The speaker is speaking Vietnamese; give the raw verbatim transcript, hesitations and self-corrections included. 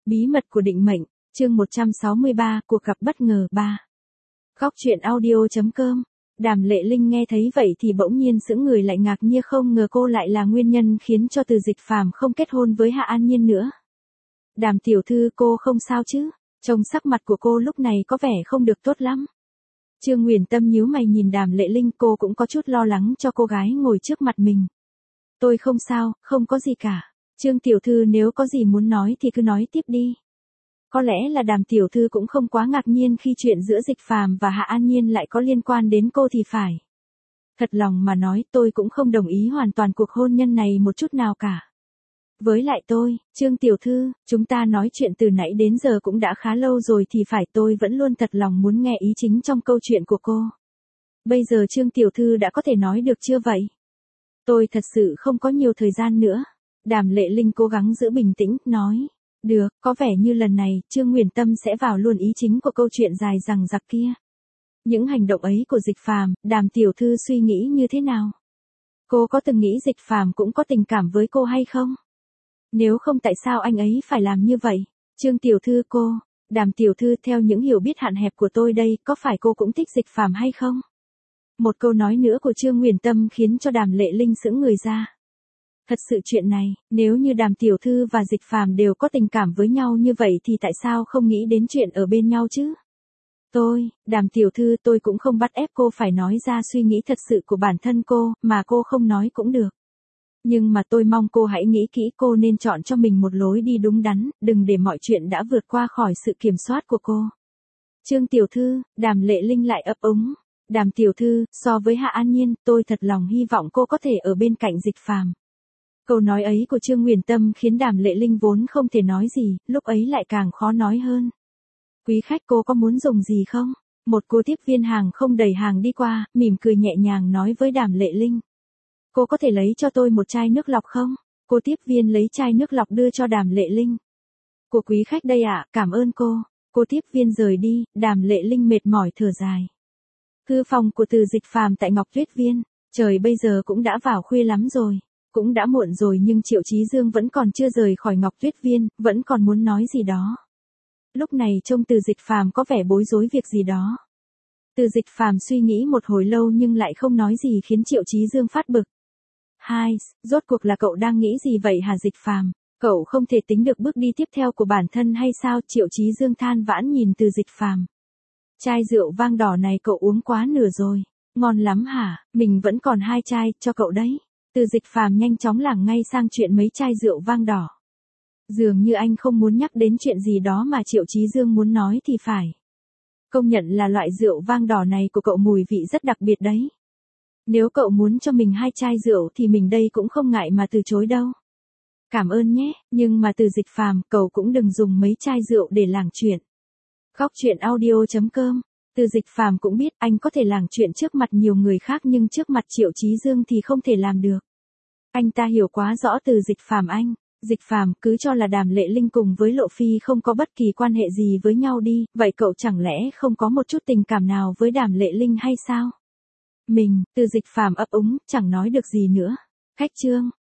Bí mật của định mệnh, chương một trăm sáu mươi ba, cuộc gặp bất ngờ ba. Góc truyện audio chấm com. Đàm Lệ Linh nghe thấy vậy thì bỗng nhiên sững người lại, ngạc nhiên không ngờ cô lại là nguyên nhân khiến cho Từ Dịch Phàm không kết hôn với Hạ An Nhiên nữa. Đàm tiểu thư, cô không sao chứ? Trông sắc mặt của cô lúc này có vẻ không được tốt lắm. Trương Nguyền Tâm nhíu mày nhìn Đàm Lệ Linh, cô cũng có chút lo lắng cho cô gái ngồi trước mặt mình. Tôi không sao, không có gì cả. Trương tiểu thư nếu có gì muốn nói thì cứ nói tiếp đi. Có lẽ là Đàm tiểu thư cũng không quá ngạc nhiên khi chuyện giữa Dịch Phàm và Hạ An Nhiên lại có liên quan đến cô thì phải. Thật lòng mà nói, tôi cũng không đồng ý hoàn toàn cuộc hôn nhân này một chút nào cả. Với lại tôi, Trương tiểu thư, chúng ta nói chuyện từ nãy đến giờ cũng đã khá lâu rồi thì phải, tôi vẫn luôn thật lòng muốn nghe ý chính trong câu chuyện của cô. Bây giờ Trương tiểu thư đã có thể nói được chưa vậy? Tôi thật sự không có nhiều thời gian nữa. Đàm Lệ Linh cố gắng giữ bình tĩnh, nói. Được, có vẻ như lần này, Trương Nguyền Tâm sẽ vào luôn ý chính của câu chuyện dài dằng dặc kia. Những hành động ấy của Dịch Phàm, Đàm tiểu thư suy nghĩ như thế nào? Cô có từng nghĩ Dịch Phàm cũng có tình cảm với cô hay không? Nếu không tại sao anh ấy phải làm như vậy? Trương tiểu thư, cô, Đàm tiểu thư, theo những hiểu biết hạn hẹp của tôi đây, có phải cô cũng thích Dịch Phàm hay không? Một câu nói nữa của Trương Nguyền Tâm khiến cho Đàm Lệ Linh sững người ra. Thật sự chuyện này, nếu như Đàm tiểu thư và Dịch Phàm đều có tình cảm với nhau như vậy thì tại sao không nghĩ đến chuyện ở bên nhau chứ? Tôi, Đàm tiểu thư, tôi cũng không bắt ép cô phải nói ra suy nghĩ thật sự của bản thân cô, mà cô không nói cũng được. Nhưng mà tôi mong cô hãy nghĩ kỹ, cô nên chọn cho mình một lối đi đúng đắn, đừng để mọi chuyện đã vượt qua khỏi sự kiểm soát của cô. Trương tiểu thư, Đàm Lệ Linh lại ấp úng. Đàm tiểu thư, so với Hạ An Nhiên, tôi thật lòng hy vọng cô có thể ở bên cạnh Dịch Phàm. Câu nói ấy của Trương Nguyền Tâm khiến Đàm Lệ Linh vốn không thể nói gì, lúc ấy lại càng khó nói hơn. Quý khách, cô có muốn dùng gì không? Một cô tiếp viên hàng không đẩy hàng đi qua, mỉm cười nhẹ nhàng nói với Đàm Lệ Linh. Cô có thể lấy cho tôi một chai nước lọc không? Cô tiếp viên lấy chai nước lọc đưa cho Đàm Lệ Linh. Của quý khách đây ạ, cảm ơn cô. Cô tiếp viên rời đi, Đàm Lệ Linh mệt mỏi thở dài. Thư phòng của Từ Dịch Phàm tại Ngọc Tuyết Viên. Trời bây giờ cũng đã vào khuya lắm rồi. Cũng đã muộn rồi nhưng Triệu Chí Dương vẫn còn chưa rời khỏi Ngọc Tuyết Viên, vẫn còn muốn nói gì đó. Lúc này trông Từ Dịch Phàm có vẻ bối rối việc gì đó. Từ Dịch Phàm suy nghĩ một hồi lâu nhưng lại không nói gì khiến Triệu Chí Dương phát bực. Hai, rốt cuộc là cậu đang nghĩ gì vậy hả Dịch Phàm? Cậu không thể tính được bước đi tiếp theo của bản thân hay sao? Triệu Chí Dương than vãn nhìn Từ Dịch Phàm. Chai rượu vang đỏ này cậu uống quá nửa rồi. Ngon lắm hả? Mình vẫn còn hai chai, cho cậu đấy. Từ Dịch Phàm nhanh chóng lảng ngay sang chuyện mấy chai rượu vang đỏ. Dường như anh không muốn nhắc đến chuyện gì đó mà Triệu Chí Dương muốn nói thì phải. Công nhận là loại rượu vang đỏ này của cậu mùi vị rất đặc biệt đấy. Nếu cậu muốn cho mình hai chai rượu thì mình đây cũng không ngại mà từ chối đâu. Cảm ơn nhé, nhưng mà Từ Dịch Phàm, cậu cũng đừng dùng mấy chai rượu để lảng chuyện. Góc truyện audio chấm com. Từ Dịch Phàm cũng biết anh có thể lảng chuyện trước mặt nhiều người khác nhưng trước mặt Triệu Chí Dương thì không thể làm được. Anh ta hiểu quá rõ Từ Dịch Phàm anh. Dịch Phàm, cứ cho là Đàm Lệ Linh cùng với Lộ Phi không có bất kỳ quan hệ gì với nhau đi, vậy cậu chẳng lẽ không có một chút tình cảm nào với Đàm Lệ Linh hay sao? Mình, Từ Dịch Phàm ấp úng, chẳng nói được gì nữa. Khách Trương,